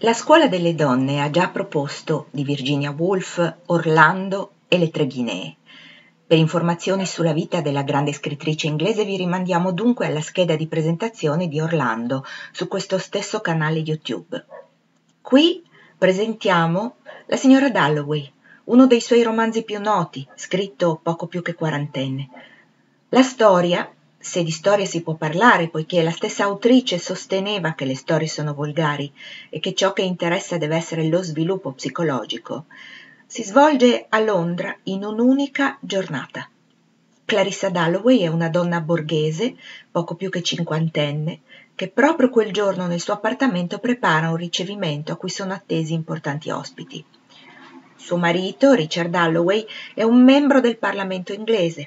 La Scuola delle donne ha già proposto di Virginia Woolf Orlando e le tre Guinee. Per informazioni sulla vita della grande scrittrice inglese vi rimandiamo dunque alla scheda di presentazione di Orlando su questo stesso canale YouTube. Qui presentiamo La signora Dalloway, uno dei suoi romanzi più noti, scritto poco più che quarantenne. La storia, se di storia si può parlare, poiché la stessa autrice sosteneva che le storie sono volgari e che ciò che interessa deve essere lo sviluppo psicologico, si svolge a Londra in un'unica giornata. Clarissa Dalloway è una donna borghese, poco più che cinquantenne, che proprio quel giorno nel suo appartamento prepara un ricevimento a cui sono attesi importanti ospiti. Suo marito, Richard Dalloway, è un membro del Parlamento inglese.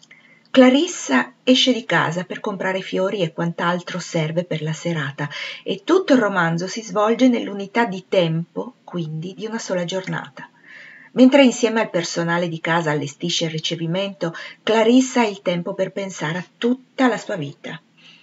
Clarissa esce di casa per comprare fiori e quant'altro serve per la serata e tutto il romanzo si svolge nell'unità di tempo, quindi, di una sola giornata. Mentre insieme al personale di casa allestisce il ricevimento, Clarissa ha il tempo per pensare a tutta la sua vita.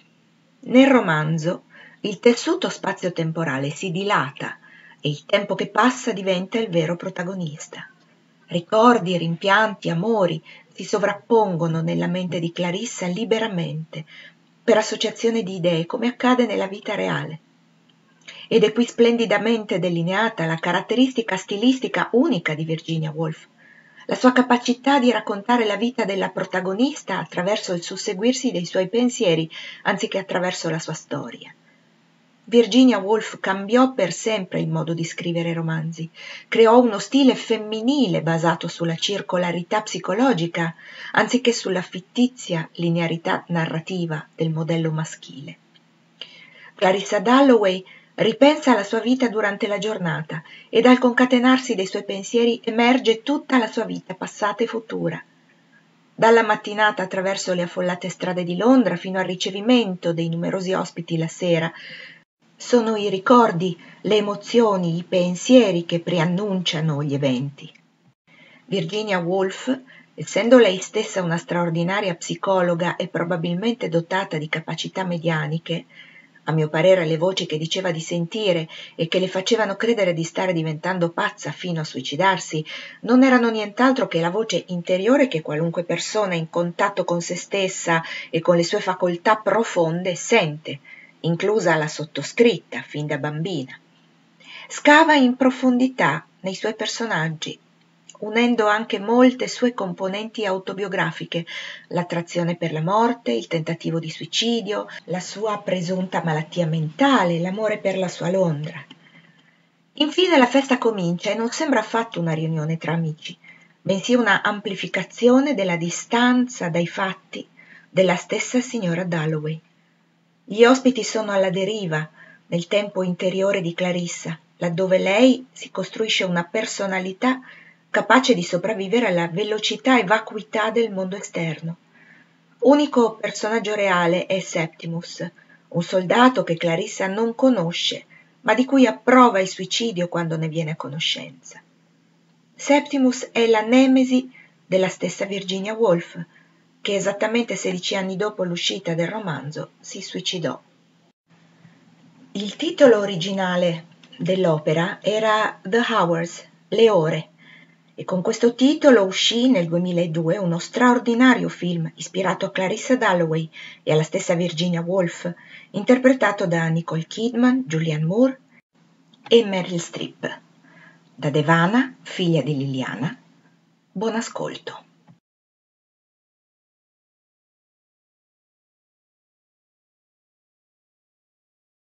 Nel romanzo il tessuto spazio-temporale si dilata e il tempo che passa diventa il vero protagonista. Ricordi, rimpianti, amori si sovrappongono nella mente di Clarissa liberamente, per associazione di idee, come accade nella vita reale. Ed è qui splendidamente delineata la caratteristica stilistica unica di Virginia Woolf, la sua capacità di raccontare la vita della protagonista attraverso il susseguirsi dei suoi pensieri, anziché attraverso la sua storia. Virginia Woolf cambiò per sempre il modo di scrivere romanzi, creò uno stile femminile basato sulla circolarità psicologica, anziché sulla fittizia linearità narrativa del modello maschile. Clarissa Dalloway ripensa alla sua vita durante la giornata e dal concatenarsi dei suoi pensieri emerge tutta la sua vita passata e futura. Dalla mattinata attraverso le affollate strade di Londra fino al ricevimento dei numerosi ospiti la sera, sono i ricordi, le emozioni, i pensieri che preannunciano gli eventi. Virginia Woolf, essendo lei stessa una straordinaria psicologa e probabilmente dotata di capacità medianiche, a mio parere le voci che diceva di sentire e che le facevano credere di stare diventando pazza fino a suicidarsi non erano nient'altro che la voce interiore che qualunque persona in contatto con se stessa e con le sue facoltà profonde sente, inclusa la sottoscritta fin da bambina. Scava in profondità nei suoi personaggi, unendo anche molte sue componenti autobiografiche, l'attrazione per la morte, il tentativo di suicidio, la sua presunta malattia mentale, l'amore per la sua Londra. Infine la festa comincia e non sembra affatto una riunione tra amici, bensì una amplificazione della distanza dai fatti della stessa signora Dalloway. Gli ospiti sono alla deriva nel tempo interiore di Clarissa, laddove lei si costruisce una personalità capace di sopravvivere alla velocità e vacuità del mondo esterno. Unico personaggio reale è Septimus, un soldato che Clarissa non conosce, ma di cui approva il suicidio quando ne viene a conoscenza. Septimus è la nemesi della stessa Virginia Woolf, che esattamente 16 anni dopo l'uscita del romanzo si suicidò. Il titolo originale dell'opera era The Hours, le ore, e con questo titolo uscì nel 2002 uno straordinario film ispirato a Clarissa Dalloway e alla stessa Virginia Woolf, interpretato da Nicole Kidman, Julianne Moore e Meryl Streep. Da Devana, figlia di Liliana, buon ascolto.